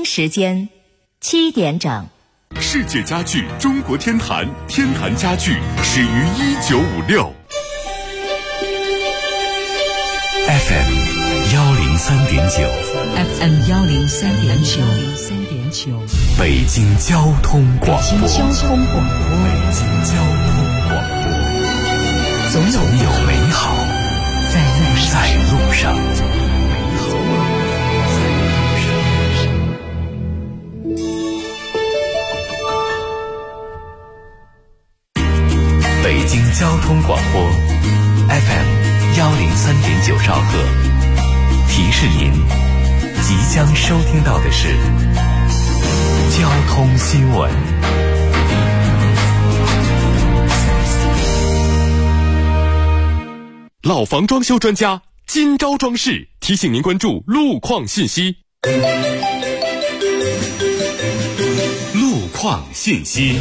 京时间7点整。 世界家具中国天坛，天坛家具始于1956。FM 103.9 FM 103.9， 北京交通广播。 北京交通广播。总有美好在路上。 北京交通广播 FM 103.9兆赫，提示您即将收听到的是交通新闻。老房装修专家今朝装饰提醒您关注路况信息。路况信息。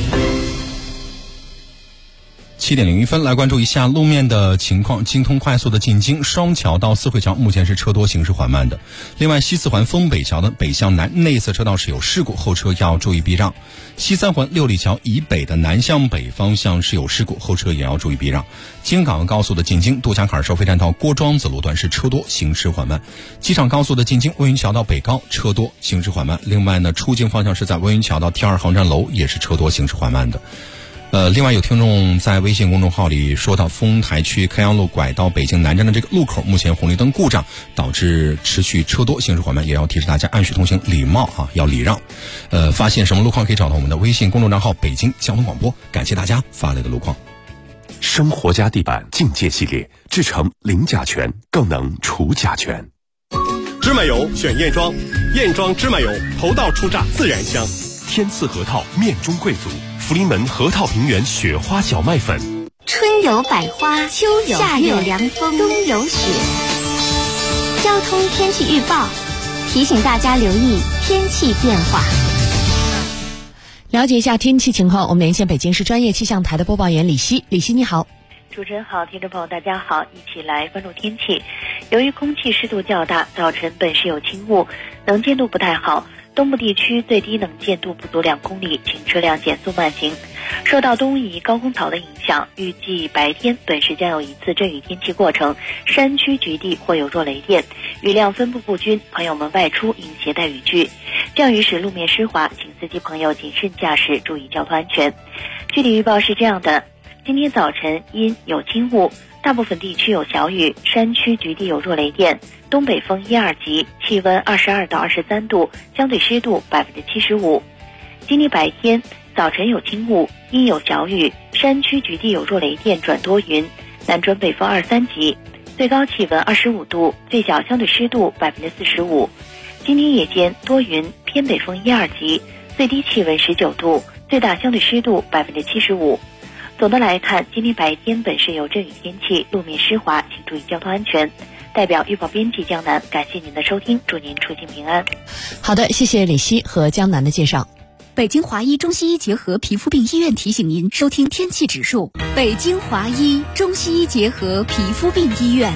7点01分，来关注一下路面的情况。京通快速的进京双桥到四惠桥目前是车多，行驶缓慢的。另外，西四环丰北桥的北向南内侧车道是有事故，后车要注意避让。西三环六里桥以北的南向北方向是有事故，后车也要注意避让。京港高速的进京杜家坎收费站到郭庄子路段是车多，行驶缓慢。机场高速的进京温榆桥到北高车多，行驶缓慢。另外呢，出京方向是在温榆桥到T2航站楼也是车多，行驶缓慢的。另外有听众在微信公众号里说到，丰台区开阳路拐到北京南站的这个路口，目前红绿灯故障，导致持续车多，行驶缓慢，也要提示大家按序通行，礼貌要礼让。发现什么路况可以找到我们的微信公众账号北京交通广播，感谢大家发来的路况。 生活家地板境界系列，制成零甲醛，更能除甲醛。 芝麻油选燕庄，燕庄芝麻油头道初榨自然香。 天赐核桃面中贵族，福临门核桃平原雪花小麦粉。 春有百花，秋有夏有凉风，冬有雪。交通天气预报提醒大家留意天气变化。 了解一下天气情况，我们连线北京市专业气象台的播报员李希。李希你好。 主持人好，听众朋友大家好，一起来关注天气。由于空气湿度较大，早晨本市有轻雾，能见度不太好，东部地区最低能见度不足2公里，请车辆减速慢行。受到东移高空槽的影响，预计白天本市将有一次阵雨天气过程，山区局地会有弱雷电，雨量分布不均，朋友们外出应携带雨具。降雨使路面湿滑，请司机朋友谨慎驾驶，注意交通安全。具体预报是这样的：今天早晨阴有轻雾，大部分地区有小雨，山区局地有弱雷电，东北风1、2级，气温22到23度，相对湿度75%。今天白天早晨有轻雾，阴有小雨，山区局地有弱雷电转多云，南转北风2、3级，最高气温25度，最小相对湿度45%。今天夜间多云，偏北风1、2级，最低气温19度，最大相对湿度75%。总的来看，今天白天本市有阵雨天气，路面湿滑，请注意交通安全。代表预报编辑江南，感谢您的收听，祝您出行平安。 好的，谢谢李希和江南的介绍。 北京华医中西医结合皮肤病医院提醒您收听天气指数。北京华医中西医结合皮肤病医院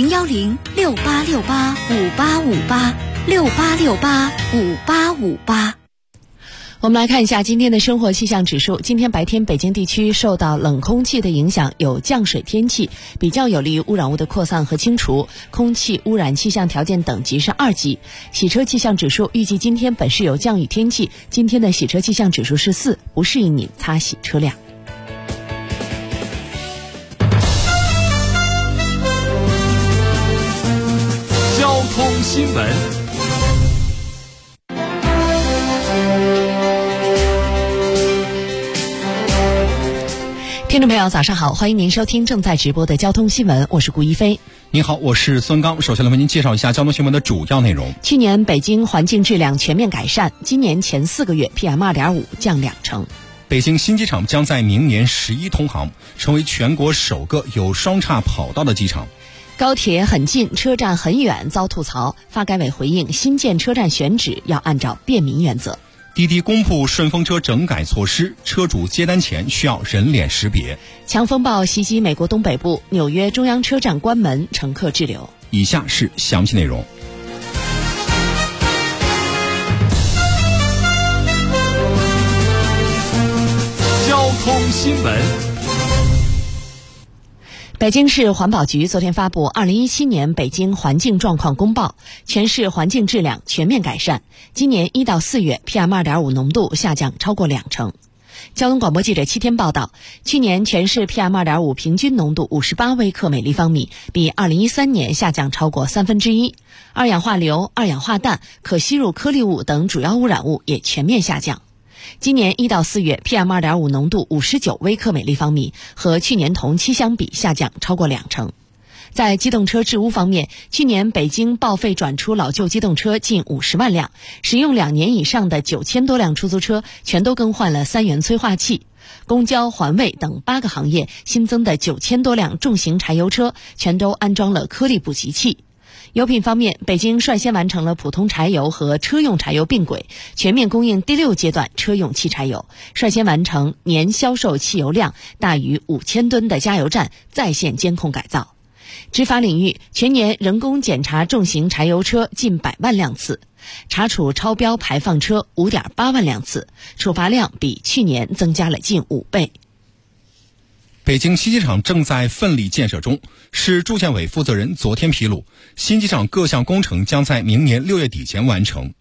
，010-6868-5858，6868-5858。 我们来看一下今天的生活气象指数。今天白天北京地区受到冷空气的影响，有降水天气，比较有利于污染物的扩散和清除，空气污染气象条件等级是2级。洗车气象指数预计今天本市有降雨天气，今天的洗车气象指数是4，不适宜您擦洗车辆。 交通新闻。 听众朋友早上好，欢迎您收听正在直播的交通新闻，我是顾一飞。 你好，我是孙刚。首先来为您介绍一下交通新闻的主要内容。 去年北京环境质量全面改善，今年前4个月 PM2.5 降2成。 北京新机场将在明年11通航，成为全国首个有双岔跑道的机场。 高铁很近，车站很远遭吐槽，发改委回应新建车站选址要按照便民原则。 滴滴公布顺风车整改措施，车主接单前需要人脸识别。 强风暴袭击美国东北部，纽约中央车站关门，乘客滞留。 以下是详细内容。 新闻。 北京市环保局昨天发布2017年北京环境状况公报，全市环境质量全面改善。今年1到4月 PM2.5 浓度下降超过20%。交通广播记者7天报道，去年全市 PM2.5 平均浓度58微克每立方米，比2013年下降超过1/3。二氧化硫、二氧化氮、可吸入颗粒物等主要污染物也全面下降。今年1到4月 PM2.5 浓度59微克每立方米，和去年同期相比下降超过20%。在机动车治污方面，去年北京报废转出老旧机动车近50万辆，使用2年以上的9000多辆出租车全都更换了3元催化器。公交、环卫等8个行业新增的9000多辆重型柴油车全都安装了颗粒捕集器。油品方面，北京率先完成了普通柴油和车用柴油并轨，全面供应第6阶段车用汽柴油，率先完成年销售汽油量大于5000吨的加油站在线监控改造。执法领域，全年人工检查重型柴油车近100万辆次，查处超标排放车5.8万辆次，处罚量比去年增加了近5倍。 北京新机场正在奋力建设中，市住建委负责人昨天披露，新机场各项工程将在明年6月底前完成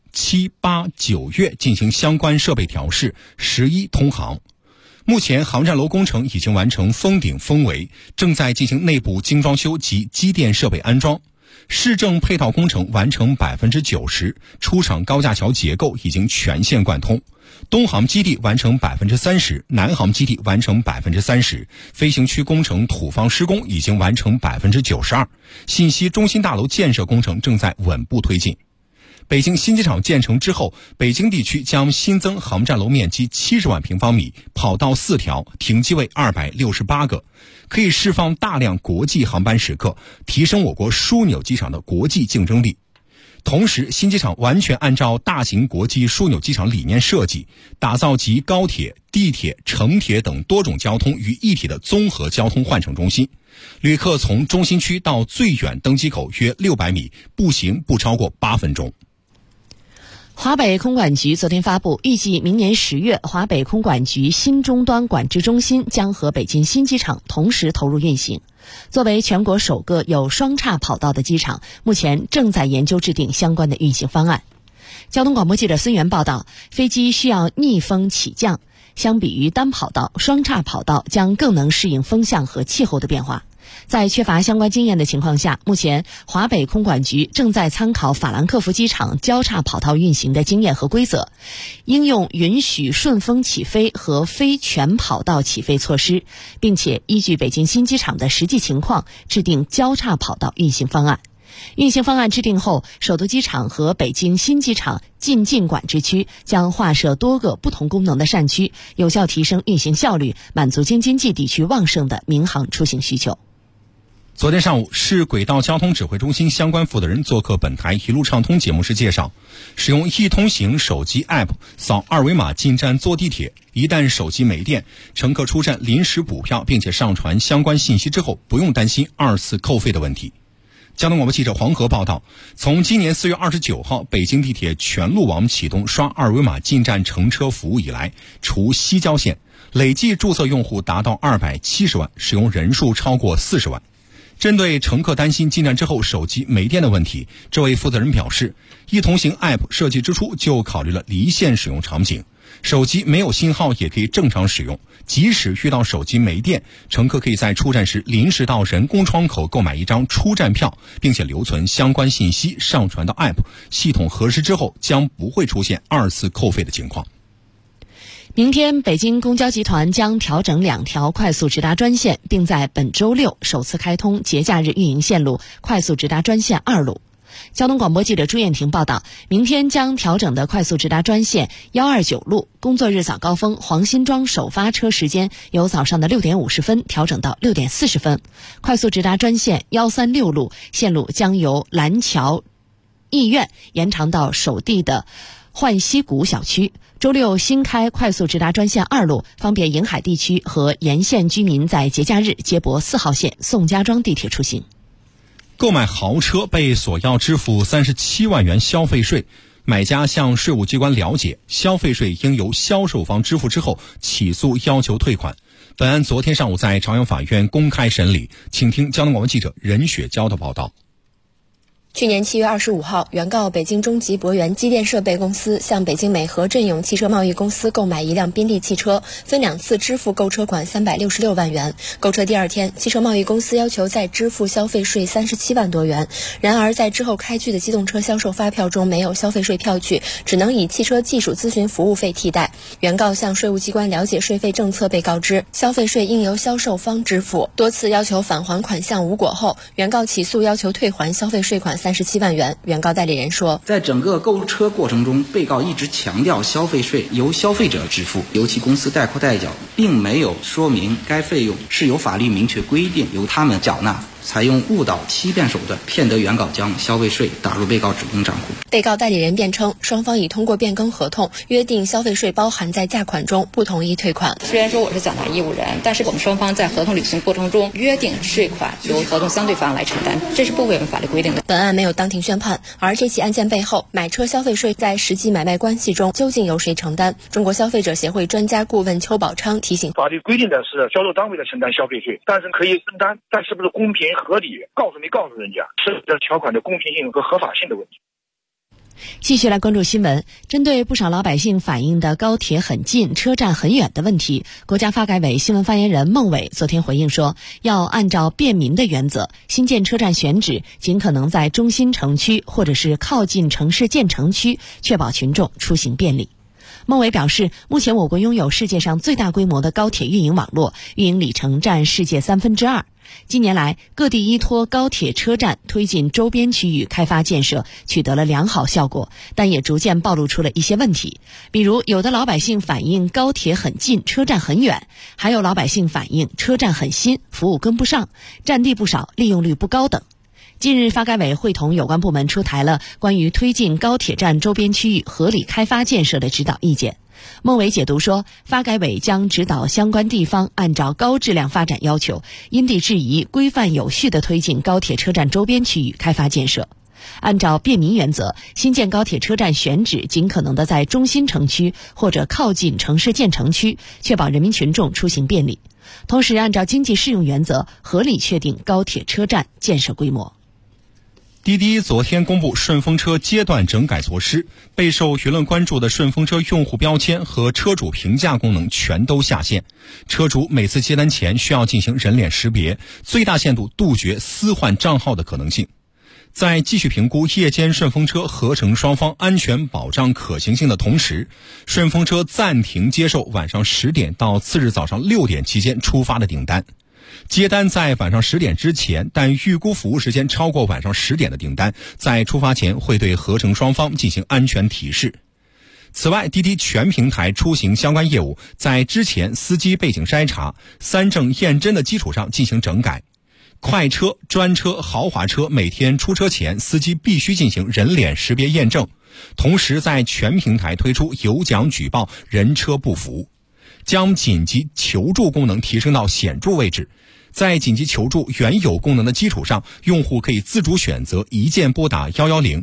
，7、8、9月进行相关设备调试，11通航。目前航站楼工程已经完成封顶封围，正在进行内部精装修及机电设备安装。市政配套工程完成90%，出厂高架桥结构已经全线贯通。东航基地完成30%，南航基地完成30%，飞行区工程土方施工已经完成92%，信息中心大楼建设工程正在稳步推进。北京新机场建成之后，北京地区将新增航站楼面积70万平方米，跑道4条，停机位268个，可以释放大量国际航班时刻，提升我国枢纽机场的国际竞争力。同时，新机场完全按照大型国际枢纽机场理念设计，打造集高铁、地铁、城铁等多种交通于一体的综合交通换乘中心。旅客从中心区到最远登机口约600米，步行不超过8分钟。 华北空管局昨天发布，预计明年10月，华北空管局新终端管制中心将和北京新机场同时投入运行。作为全国首个有双岔跑道的机场，目前正在研究制定相关的运行方案。交通广播记者孙源报道，飞机需要逆风起降，相比于单跑道，双岔跑道将更能适应风向和气候的变化。在缺乏相关经验的情况下，目前华北空管局正在参考法兰克福机场交叉跑道运行的经验和规则，应用允许顺风起飞和非全跑道起飞措施，并且依据北京新机场的实际情况制定交叉跑道运行方案。运行方案制定后，首都机场和北京新机场进境管制区将划设多个不同功能的扇区，有效提升运行效率，满足京津冀地区旺盛的民航出行需求。 昨天上午，市轨道交通指挥中心相关负责人做客本台一路畅通节目时介绍，使用易通行手机 App 扫2维码进站坐地铁，一旦手机没电，乘客出站临时补票并且上传相关信息之后，不用担心2次扣费的问题。交通广播记者黄河报道，从今年4月29号北京地铁全路网启动刷2维码进站乘车服务以来，除西郊线，累计注册用户达到270万，使用人数超过40万。针对乘客担心进站之后手机没电的问题，这位负责人表示，易通行 App 设计之初就考虑了离线使用场景，手机没有信号也可以正常使用，即使遇到手机没电，乘客可以在出站时临时到人工窗口购买一张出站票，并且留存相关信息上传到 App， 系统核实之后将不会出现2次扣费的情况。 明天，北京公交集团将调整2条快速直达专线，并在本周六首次开通节假日运营线路快速直达专线2路。交通广播记者朱艳婷报道，明天将调整的快速直达专线129路，工作日早高峰黄辛庄首发车时间由早上的6点50分调整到6点40分。快速直达专线136路，线路将由蓝桥艺苑延长到首地的浣溪谷小区。周六新开快速直达专线2路，方便沿海地区和沿线居民在节假日接驳4号线宋家庄地铁出行。 购买豪车被索要支付37万元消费税，买家向税务机关了解，消费税应由销售方支付之后起诉要求退款， 本案昨天上午在朝阳法院公开审理，请听交通广播记者任雪娇的报道。 去年7月25号，原告北京中集博源机电设备公司向北京美和振永汽车贸易公司购买一辆宾利汽车，分2次支付购车款366万元。购车第2天，汽车贸易公司要求再支付消费税37万多元。然而，在之后开具的机动车销售发票中没有消费税票据，只能以汽车技术咨询服务费替代。原告向税务机关了解税费政策，被告知消费税应由销售方支付，多次要求返还款项无果后，原告起诉要求退还消费税款37万元。原告代理人说， 在整个购车过程中，被告一直强调消费税由消费者支付，由其公司代扣代缴，并没有说明该费用是有法律明确规定由他们缴纳，采用误导欺骗手段，骗得原告将消费税打入被告指定账户。 被告代理人辩称，双方已通过变更合同约定消费税包含在价款中，不同意退款。 虽然说我是缴纳义务人，但是我们双方在合同履行过程中约定税款由合同相对方来承担，这是不违反法律规定的。 本案没有当庭宣判，而这起案件背后，买车消费税在实际买卖关系中究竟由谁承担？中国消费者协会专家顾问邱宝昌提醒， 法律规定的是销售单位的承担消费税，但是可以分担，但是不是公平合理，告诉没告诉人家，涉及到条款的公平性和合法性的问题。 继续来关注新闻。针对不少老百姓反映的高铁很近、车站很远的问题，国家发改委新闻发言人孟伟昨天回应说，要按照便民的原则，新建车站选址尽可能在中心城区或者是靠近城市建成区，确保群众出行便利。孟伟表示，目前我国拥有世界上最大规模的高铁运营网络，运营里程占世界2/3。近年来，各地依托高铁车站推进周边区域开发建设，取得了良好效果，但也逐渐暴露出了一些问题。比如，有的老百姓反映高铁很近，车站很远；还有老百姓反映车站很新，服务跟不上，占地不少，利用率不高等。近日，发改委会同有关部门出台了关于推进高铁站周边区域合理开发建设的指导意见。孟伟解读说，发改委将指导相关地方按照高质量发展要求，因地制宜、规范有序地推进高铁车站周边区域开发建设。按照便民原则，新建高铁车站选址尽可能的在中心城区或者靠近城市建成区，确保人民群众出行便利。同时，按照经济适用原则，合理确定高铁车站建设规模。 滴滴昨天公布顺风车阶段整改措施，备受舆论关注的顺风车用户标签和车主评价功能全都下线。车主每次接单前需要进行人脸识别，最大限度杜绝私换账号的可能性。在继续评估夜间顺风车合成双方安全保障可行性的同时，顺风车暂停接受晚上10点到次日早上6点期间出发的订单。接单在晚上10点之前，但预估服务时间超过晚上10点的订单，在出发前会对合成双方进行安全提示。此外，滴滴全平台出行相关业务在之前司机背景筛查、3证验真的基础上进行整改。快车、专车、豪华车每天出车前，司机必须进行人脸识别验证，同时在全平台推出有奖举报人车不符，将紧急求助功能提升到显著位置。在紧急求助原有功能的基础上，用户可以自主选择一键拨打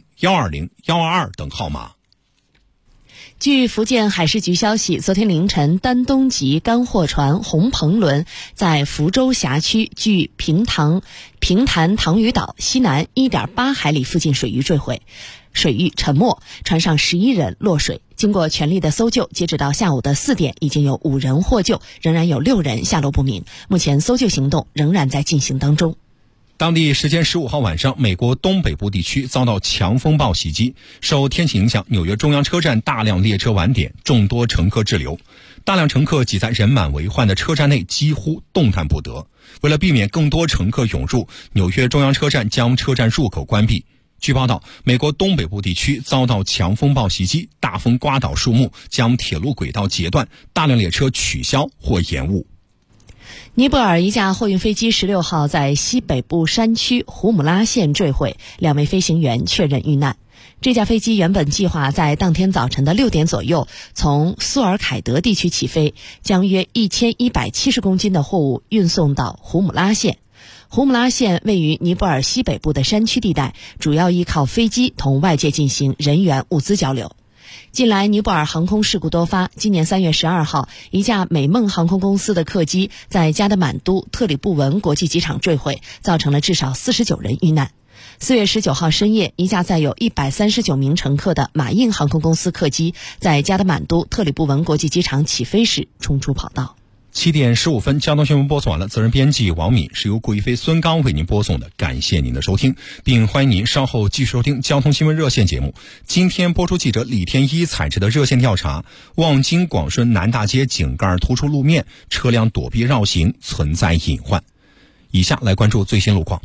110、120、122等号码。 据福建海事局消息，昨天凌晨，丹东籍干货船红鹏轮在福州辖区距平潭塘屿岛西南 1.8 海里附近水域坠毁，水域沉没，船上11人落水。经过全力的搜救，截止到下午的4点，已经有5人获救，仍然有6人下落不明。目前搜救行动仍然在进行当中。 当地时间15号晚上，美国东北部地区遭到强风暴袭击，受天气影响，纽约中央车站大量列车晚点，众多乘客滞留，大量乘客挤在人满为患的车站内，几乎动弹不得。为了避免更多乘客涌入，纽约中央车站将车站入口关闭。据报道，美国东北部地区遭到强风暴袭击，大风刮倒树木，将铁路轨道截断，大量列车取消或延误。 尼泊尔一架货运飞机16号在西北部山区胡姆拉县坠毁，2位飞行员确认遇难。这架飞机原本计划在当天早晨的6点左右从苏尔凯德地区起飞，将约1170公斤的货物运送到胡姆拉县。胡姆拉县位于尼泊尔西北部的山区地带，主要依靠飞机同外界进行人员物资交流。 近来尼泊尔航空事故多发，今年3月12号，一架美梦航空公司的客机在加德满都特里布文国际机场坠毁，造成了至少49人遇难。4月19号深夜，一架载有139名乘客的马印航空公司客机在加德满都特里布文国际机场起飞时冲出跑道。 7点15分，交通新闻播送完了。责任编辑王敏，是由顾一飞、孙刚为您播送的。感谢您的收听，并欢迎您稍后继续收听交通新闻热线节目。今天播出记者李天一采制的热线调查：望京广顺南大街井盖突出路面，车辆躲避绕行存在隐患。以下来关注最新路况。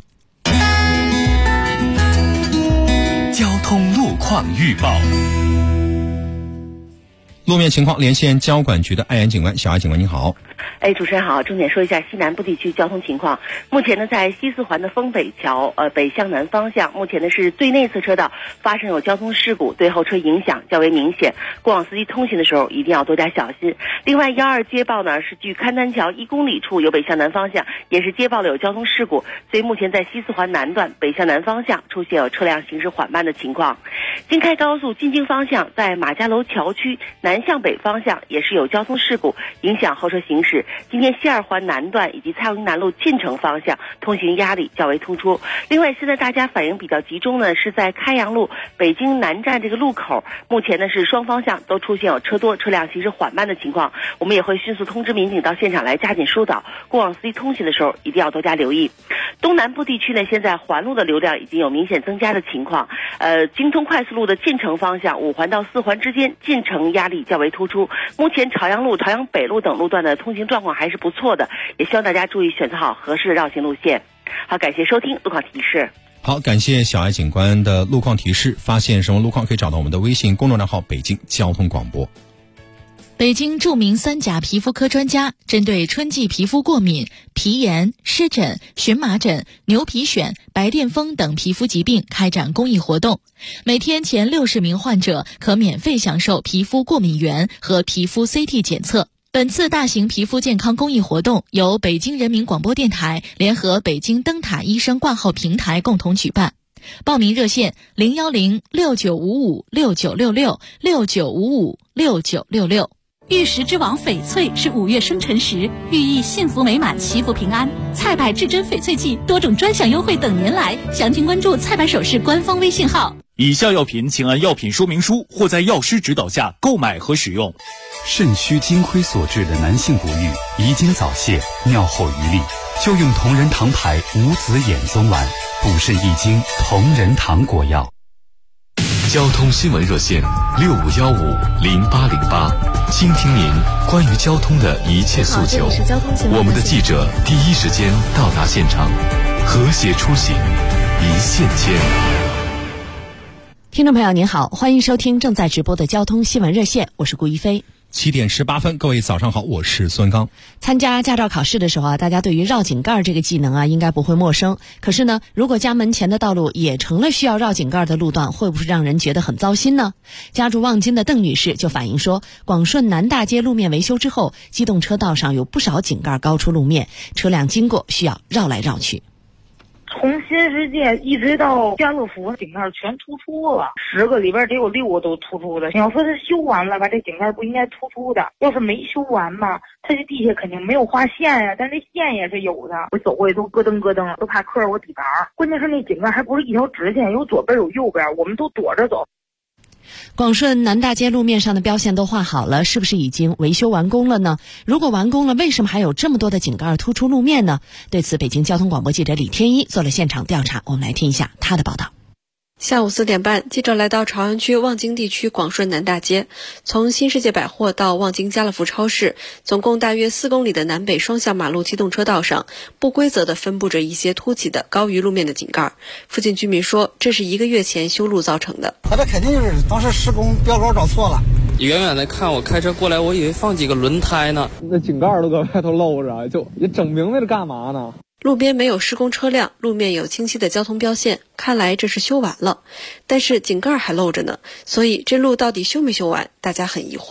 交通路况预报。 路面情况，连线交管局的艾岩警官。小艾警官您好。 主持人好，重点说一下西南部地区交通情况。目前呢，在西四环的丰北桥北向南方向，目前呢是最内侧车道发生有交通事故，对后车影响较为明显，过往司机通行的时候一定要多加小心。另外，12接报呢是距勘丹桥1公里处有北向南方向也是接报了有交通事故，所以目前在西四环南段北向南方向出现有车辆行驶缓慢的情况。京开高速进京方向在马家楼桥区南向北方向也是有交通事故，影响后车行驶。今天西二环南段以及蔡锺营南路进城方向通行压力较为突出。另外，现在大家反应比较集中呢，是在开阳路北京南站这个路口，目前呢是双方向都出现有车多、车辆行驶缓慢的情况。我们也会迅速通知民警到现场来加紧疏导，过往司机通行的时候一定要多加留意。东南部地区呢，现在环路的流量已经有明显增加的情况。京通快速路的进城方向5环到4环之间进城压力较为突出。目前朝阳路、朝阳北路等路段的通行状况还是不错的，也希望大家注意选择好合适的绕行路线。好，感谢收听路况提示。 好，感谢小艾警官的路况提示。发现什么路况可以找到我们的微信公众账号北京交通广播。 北京著名3甲皮肤科专家针对春季皮肤过敏、皮炎、湿疹、荨麻疹、牛皮癣、白癜风等皮肤疾病开展公益活动，每天前60名患者可免费享受皮肤过敏原和皮肤 CT 检测。本次大型皮肤健康公益活动由北京人民广播电台联合北京灯塔医生挂号平台共同举办。报名热线010-6955-6966，6955-6966。 玉石之王翡翠是5月生辰时，寓意幸福美满、祈福平安。菜百至臻翡翠季多种专享优惠等您来，详情关注菜百首饰官方微信号。 以下药品请按药品说明书或在药师指导下购买和使用。 肾虚金亏所致的男性不育、遗精早泄、尿后余力，就用同仁堂牌无子衍宗丸，补肾益精同仁堂果药。 交通新闻热线65150808，倾听您关于交通的一切诉求。我们的记者第一时间到达现场，和谐出行，一线牵。 听众朋友您好，欢迎收听正在直播的交通新闻热线，我是顾一飞。 7点18分，各位早上好，我是孙刚。 参加驾照考试的时候大家对于绕井盖这个技能应该不会陌生。可是呢，如果家门前的道路也成了需要绕井盖的路段，会不会让人觉得很糟心呢？家住望京的邓女士就反映说，广顺南大街路面维修之后，机动车道上有不少井盖高出路面，车辆经过需要绕来绕去。 从新世界一直到家乐福，井盖全突出了，10个里边得有6个都突出的。你要说它修完了吧，这井盖不应该突出的；要是没修完吧，它这地下肯定没有画线呀，但这线也是有的。我走过去都咯噔咯噔，都怕磕着我底盘。关键是那井盖还不是一条直线，有左边有右边，我们都躲着走。 广顺南大街路面上的标线都画好了，是不是已经维修完工了呢？如果完工了，为什么还有这么多的井盖突出路面呢？对此，北京交通广播记者李天一做了现场调查，我们来听一下他的报道。 下午4点半，记者来到朝阳区望京地区广顺南大街，从新世界百货到望京家乐福超市，总共大约4公里的南北双向马路机动车道上，不规则地分布着一些凸起的高于路面的井盖。附近居民说，这是1个月前修路造成的。 他这肯定就是当时施工标杆找错了。 远远的看，我开车过来，我以为放几个轮胎呢。 那井盖都搁外头露着，就也整明白了干嘛呢？ 路边没有施工车辆，路面有清晰的交通标线，看来这是修完了，但是井盖还露着呢，所以这路到底修没修完，大家很疑惑。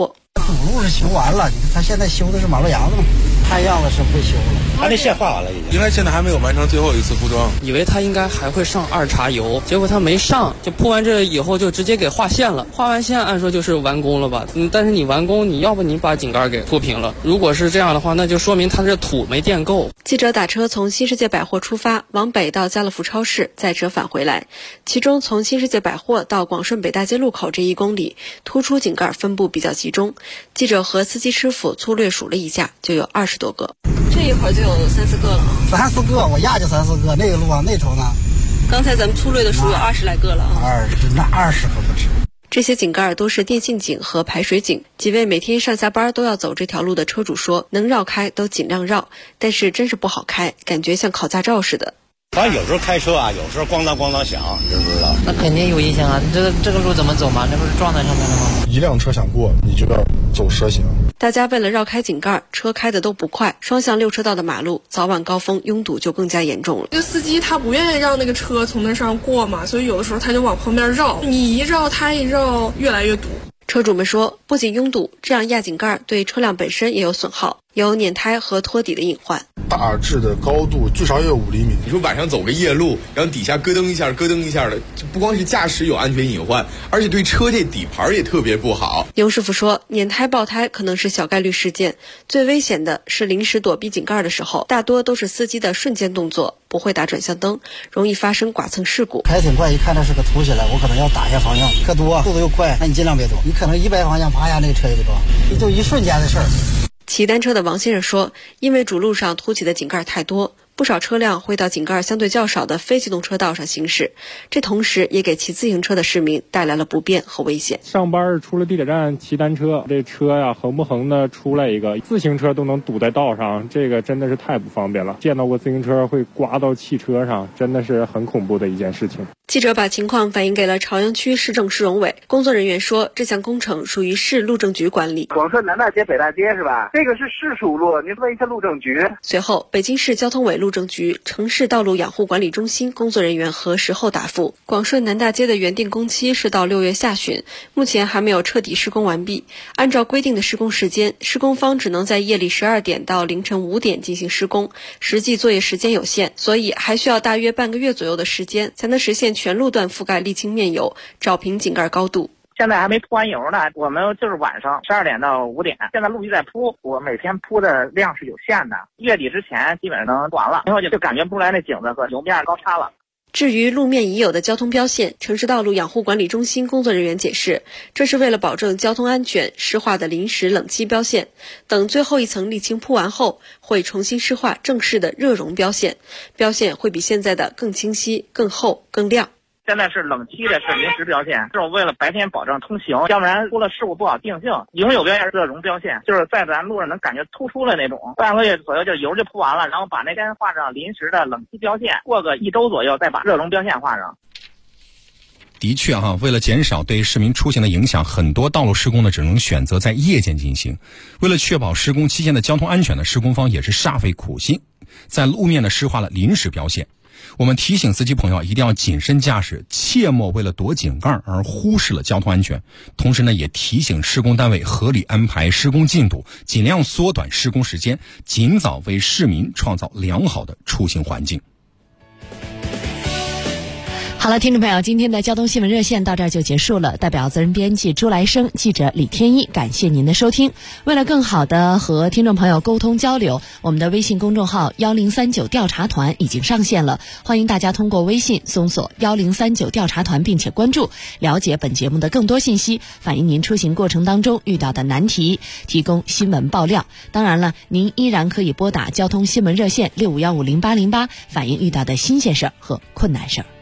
主路是修完了，他现在修的是马路牙子嘛，看样子是会修了。 他那线画完了已经， 应该现在还没有完成最后一次铺装。 以为他应该还会上2茬油，结果他没上，就铺完这以后就直接给画线了。画完线按说就是完工了吧？但是你完工，你要不你把井盖给铺平了。如果是这样的话，那就说明他这土没垫够。 记者打车从新世界百货出发，往北到家乐福超市，再折返回来。其中从新世界百货到广顺北大街路口这1公里，突出井盖分布比较集中。记者和司机师傅粗略数了一下，就有20多个。这一会儿就有3、4个了。 3、4个，我压就3、4个。那个路往那头呢？ 刚才咱们粗略的数有20来个了啊。 那20可不止。 这些井盖都是电信井和排水井。几位每天上下班都要走这条路的车主说，能绕开都尽量绕，但是真是不好开，感觉像考驾照似的。 反正有时候开车啊，有时候咣当咣当响，知不知道？ 那肯定有影响啊！这个路怎么走嘛？那不是撞在上面了吗？ 一辆车想过，你就要走蛇形。 大家为了绕开井盖，车开的都不快，双向6车道的马路，早晚高峰拥堵就更加严重了。 这个司机他不愿意让那个车从那上过嘛，所以有的时候他就往旁边绕，你一绕他一绕，越来越堵。 车主们说，不仅拥堵，这样压井盖对车辆本身也有损耗，有碾胎和拖底的隐患。 大致的高度最少也有5厘米。 你说晚上走个夜路，然后底下咯噔一下咯噔一下的，不光是驾驶有安全隐患，而且对车这底盘也特别不好。 牛师傅说，碾胎爆胎可能是小概率事件，最危险的是临时躲避井盖的时候，大多都是司机的瞬间动作，不会打转向灯，容易发生剐蹭事故。 开挺快，一看这是个凸起来，我可能要打一下方向，可多速度又快，那你尽量别躲，你可能100方向啪呀，那个车就给撞，也就一瞬间的事儿。 骑单车的王先生说，因为主路上凸起的井盖太多，不少车辆会到井盖相对较少的非机动车道上行驶，这同时也给骑自行车的市民带来了不便和危险。 上班出了地铁站骑单车，这车呀横不横的出来一个，自行车都能堵在道上，这个真的是太不方便了。见到过自行车会刮到汽车上，真的是很恐怖的一件事情。 记者把情况反映给了朝阳区市政市容委，工作人员说，这项工程属于市路政局管理。 广顺南大街、北大街是吧？这个是市属路，您问一下路政局。 随后，北京市交通委路政局城市道路养护管理中心工作人员核实后答复，广顺南大街的原定工期是到6月下旬，目前还没有彻底施工完毕。按照规定的施工时间，施工方只能在夜里12点到凌晨5点进行施工，实际作业时间有限，所以还需要大约半个月左右的时间，才能实现全路段覆盖沥青面油，找平井盖高度。 现在还没铺完油呢，我们就是晚上12点到5点，现在陆续在铺，我每天铺的量是有限的，月底之前基本上能完了，然后就感觉不出来那井子和油面高差了。 至于路面已有的交通标线，城市道路养护管理中心工作人员解释，这是为了保证交通安全施划的临时冷漆标线，等最后一层沥青铺完后，会重新施划正式的热熔标线，标线会比现在的更清晰、更厚、更亮。 现在是冷漆的，是临时标线，这种为了白天保证通行，要不然出了事故不好定性。永有标线是热熔标线，就是在咱路上能感觉突出了那种，半个月左右就油就铺完了，然后把那边画上临时的冷漆标线，过个1周左右再把热熔标线画上。 的确为了减少对市民出行的影响，很多道路施工呢只能选择在夜间进行。为了确保施工期间的交通安全呢，施工方也是煞费苦心，在路面呢施划了临时标线。我们提醒司机朋友一定要谨慎驾驶，切莫为了躲井盖而忽视了交通安全。同时呢，也提醒施工单位合理安排施工进度，尽量缩短施工时间，尽早为市民创造良好的出行环境。 好了，听众朋友，今天的交通新闻热线到这儿就结束了。代表责任编辑朱来生、记者李天一，感谢您的收听。为了更好的和听众朋友沟通交流，我们的微信公众号1039调查团已经上线了，欢迎大家通过微信搜索1039调查团并且关注，了解本节目的更多信息，反映您出行过程当中遇到的难题，提供新闻爆料。当然了，您依然可以拨打交通新闻热线65150808，反映遇到的新鲜事儿和困难事儿。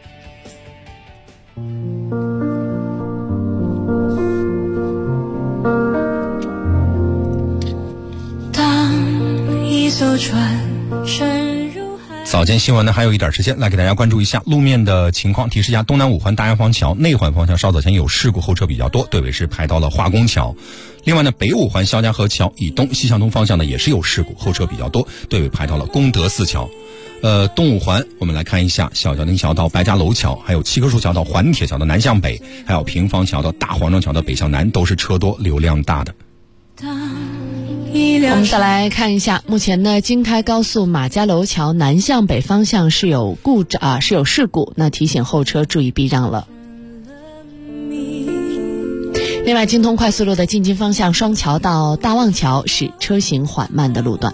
当一艘船深入海。早间新闻呢还有一点时间，来给大家关注一下路面的情况。提示一下，东南5环大洋坊桥内环方向稍早前有事故，后车比较多，队尾是排到了化工桥。另外呢，北5环肖家河桥以东西向东方向呢也是有事故，后车比较多，队尾排到了功德寺桥。东5环我们来看一下，小桥汀桥到白家楼桥，还有七棵树桥到环铁桥的南向北，还有平房桥到大黄庄桥的北向南，都是车多流量大的。 我们再来看一下，目前呢，京开高速马家楼桥南向北方向是有事故，那提醒后车注意避让了。另外，京通快速路的进京方向双桥到大望桥是车行缓慢的路段。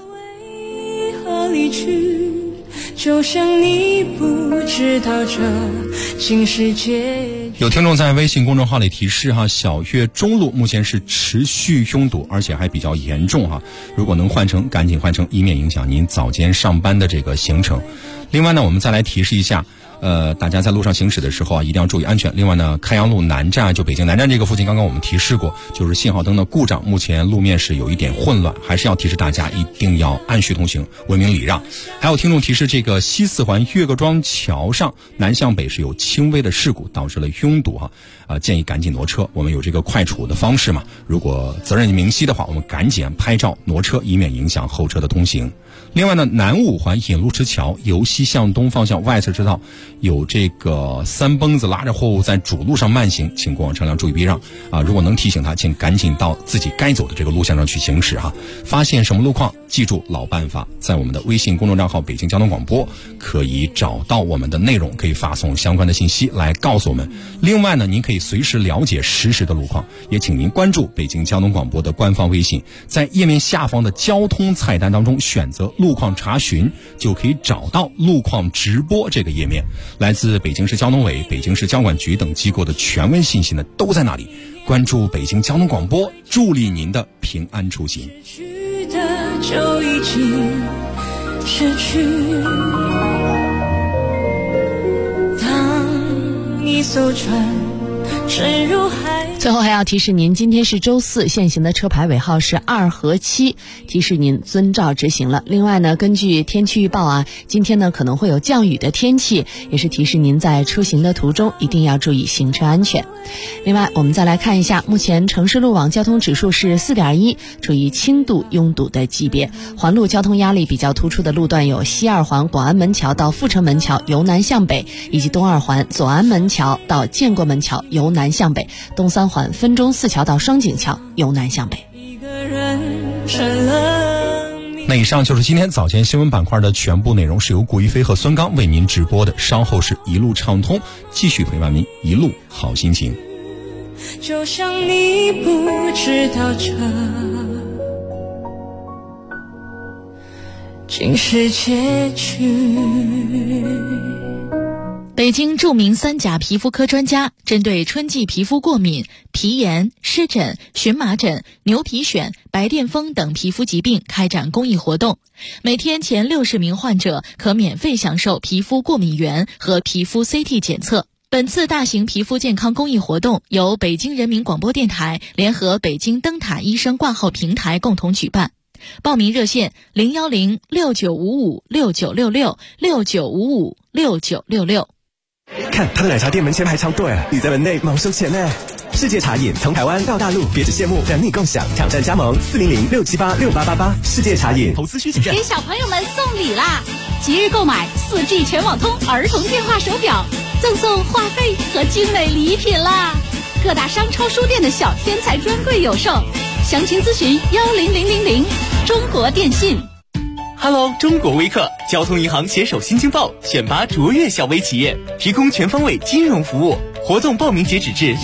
就像你不知道这竟是结局。 有听众在微信公众号里提示小岳中路目前是持续拥堵，而且还比较严重如果能换乘赶紧换乘，以免影响您早间上班的这个行程。另外呢，我们再来提示一下大家在路上行驶的时候一定要注意安全。另外呢，开阳路南站，就北京南站这个附近，刚刚我们提示过，就是信号灯的故障，目前路面是有一点混乱，还是要提示大家一定要按序通行，文明礼让。还有听众提示，这个西四环岳各庄桥上南向北是有轻微的事故，导致了拥堵建议赶紧挪车。我们有这个快处的方式嘛，如果责任明晰的话，我们赶紧拍照挪车，以免影响后车的通行。另外呢，南五环引路池桥由西向东方向外侧车道有这个三蹦子拉着货物在主路上慢行，请过往车辆注意避让如果能提醒他，请赶紧到自己该走的这个路线上去行驶发现什么路况，记住老办法，在我们的微信公众账号北京交通广播可以找到我们的内容，可以发送相关的信息来告诉我们。另外呢，您可以随时了解实时的路况，也请您关注北京交通广播的官方微信，在页面下方的交通菜单当中选择路况查询，就可以找到路况直播这个页面。来自北京市交通委、北京市交管局等机构的全文信息呢都在那里。关注北京交通广播，助力您的平安出行。 失去的就已经失去，当一艘船沉入海。 最后还要提示您，今天是周四，限行的车牌尾号是2和7，提示您遵照执行了。另外呢，根据天气预报今天呢可能会有降雨的天气，也是提示您在出行的途中一定要注意行车安全。另外，我们再来看一下，目前城市路网交通指数是4.1，处于轻度拥堵的级别。环路交通压力比较突出的路段有西二环广安门桥到阜成门桥由南向北，以及东二环左安门桥到建国门桥由南向北，东三环分钟寺桥到双井桥由南向北。 那以上就是今天早间新闻板块的全部内容，是由顾一飞和孙刚为您直播的。稍后是一路畅通，继续陪伴您一路好心情。 就像你不知道这竟是结局。 北京著名3甲皮肤科专家针对春季皮肤过敏、皮炎、湿疹、荨麻疹、牛皮癣、白癜风等皮肤疾病开展公益活动，每天前60名患者可免费享受皮肤过敏原和皮肤 CT 检测。本次大型皮肤健康公益活动由北京人民广播电台联合北京灯塔医生挂号平台共同举办。报名热线010-6955-6966 看他的奶茶店门前排长队，你在门内忙收钱呢。世界茶饮从台湾到大陆，别只羡慕，等你共享。挑战加盟400-678-6888。世界茶饮投资需谨慎。 给小朋友们送礼啦！即日购买4G 全网通儿童电话手表，赠送话费和精美礼品啦！各大商超书店的小天才专柜有售，详情咨询10000。中国电信。 Hello， 中国微客交通银行携手新京报选拔卓越小微企业，提供全方位金融服务。活动报名截止至